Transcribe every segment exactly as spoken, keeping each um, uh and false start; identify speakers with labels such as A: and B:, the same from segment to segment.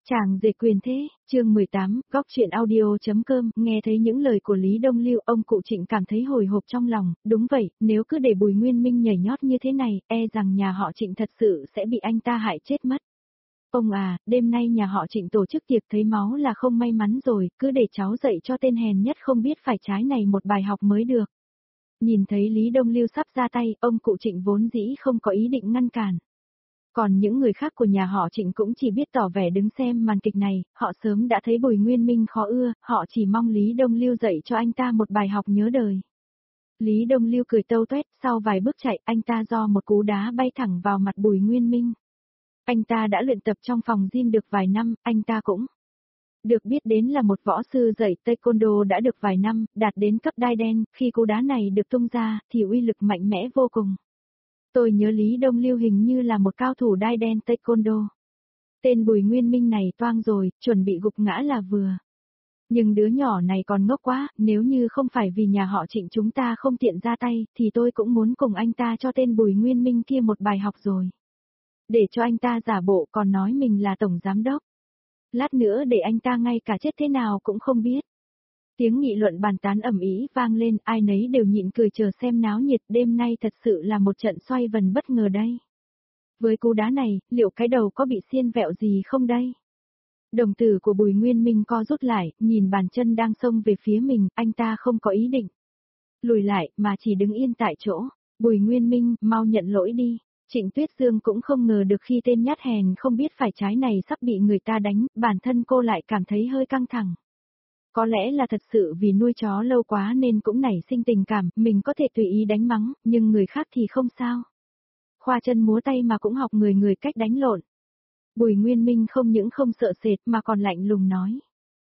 A: Chàng rể quyền thế, chương mười tám, góc chuyện audio.com, nghe thấy những lời của Lý Đông Lưu, ông cụ Trịnh cảm thấy hồi hộp trong lòng, đúng vậy, nếu cứ để Bùi Nguyên Minh nhảy nhót như thế này, e rằng nhà họ Trịnh thật sự sẽ bị anh ta hại chết mất. Ông à, đêm nay nhà họ Trịnh tổ chức tiệc thấy máu là không may mắn rồi, cứ để cháu dạy cho tên hèn nhất không biết phải trái này một bài học mới được. Nhìn thấy Lý Đông Lưu sắp ra tay, ông cụ Trịnh vốn dĩ không có ý định ngăn cản. Còn những người khác của nhà họ Trịnh cũng chỉ biết tỏ vẻ đứng xem màn kịch này, họ sớm đã thấy Bùi Nguyên Minh khó ưa, họ chỉ mong Lý Đông Lưu dạy cho anh ta một bài học nhớ đời. Lý Đông Lưu cười tâu tuét, sau vài bước chạy, anh ta do một cú đá bay thẳng vào mặt Bùi Nguyên Minh. Anh ta đã luyện tập trong phòng gym được vài năm, anh ta cũng được biết đến là một võ sư dạy taekwondo đã được vài năm, đạt đến cấp đai đen, khi cú đá này được tung ra, thì uy lực mạnh mẽ vô cùng. Tôi nhớ Lý Đông Lưu hình như là một cao thủ đai đen taekwondo. Tên Bùi Nguyên Minh này toang rồi, chuẩn bị gục ngã là vừa. Nhưng đứa nhỏ này còn ngốc quá, nếu như không phải vì nhà họ Trịnh chúng ta không tiện ra tay, thì tôi cũng muốn cùng anh ta cho tên Bùi Nguyên Minh kia một bài học rồi. Để cho anh ta giả bộ còn nói mình là tổng giám đốc. Lát nữa để anh ta ngay cả chết thế nào cũng không biết. Tiếng nghị luận bàn tán ầm ĩ vang lên, ai nấy đều nhịn cười chờ xem náo nhiệt, đêm nay thật sự là một trận xoay vần bất ngờ đây. Với cú đá này, liệu cái đầu có bị xiên vẹo gì không đây? Đồng tử của Bùi Nguyên Minh co rút lại, nhìn bàn chân đang xông về phía mình, anh ta không có ý định lùi lại, mà chỉ đứng yên tại chỗ. Bùi Nguyên Minh, mau nhận lỗi đi. Trịnh Tuyết Dương cũng không ngờ được khi tên nhát hèn không biết phải trái này sắp bị người ta đánh, bản thân cô lại cảm thấy hơi căng thẳng. Có lẽ là thật sự vì nuôi chó lâu quá nên cũng nảy sinh tình cảm, mình có thể tùy ý đánh mắng, nhưng người khác thì không sao. Khoa chân múa tay mà cũng học người người cách đánh lộn. Bùi Nguyên Minh không những không sợ sệt mà còn lạnh lùng nói.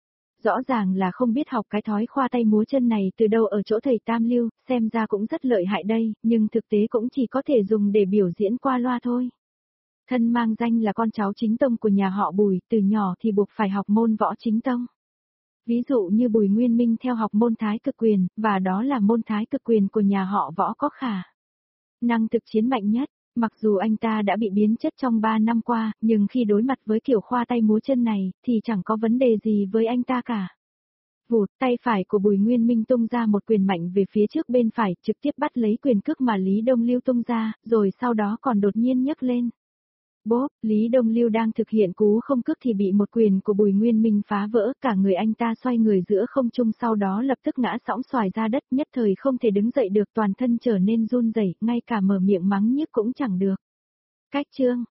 A: Rõ ràng là không biết học cái thói khoa tay múa chân này từ đâu ở chỗ thầy Tam Lưu, xem ra cũng rất lợi hại đây, nhưng thực tế cũng chỉ có thể dùng để biểu diễn qua loa thôi. Thân mang danh là con cháu chính tông của nhà họ Bùi, từ nhỏ thì buộc phải học môn võ chính tông. Ví dụ như Bùi Nguyên Minh theo học môn thái cực quyền, và đó là môn thái cực quyền của nhà họ Võ có khả năng thực chiến mạnh nhất. Mặc dù anh ta đã bị biến chất trong ba năm qua, nhưng khi đối mặt với kiểu khoa tay múa chân này, thì chẳng có vấn đề gì với anh ta cả. Vụt, tay phải của Bùi Nguyên Minh tung ra một quyền mạnh về phía trước bên phải, trực tiếp bắt lấy quyền cước mà Lý Đông Lưu tung ra, rồi sau đó còn đột nhiên nhấc lên. Bốp, Lý Đông Lưu đang thực hiện cú không cước thì bị một quyền của Bùi Nguyên Minh phá vỡ, cả người anh ta xoay người giữa không trung sau đó lập tức ngã sõng xoài ra đất, nhất thời không thể đứng dậy được, toàn thân trở nên run rẩy, ngay cả mở miệng mắng nhiếc cũng chẳng được. Cách chương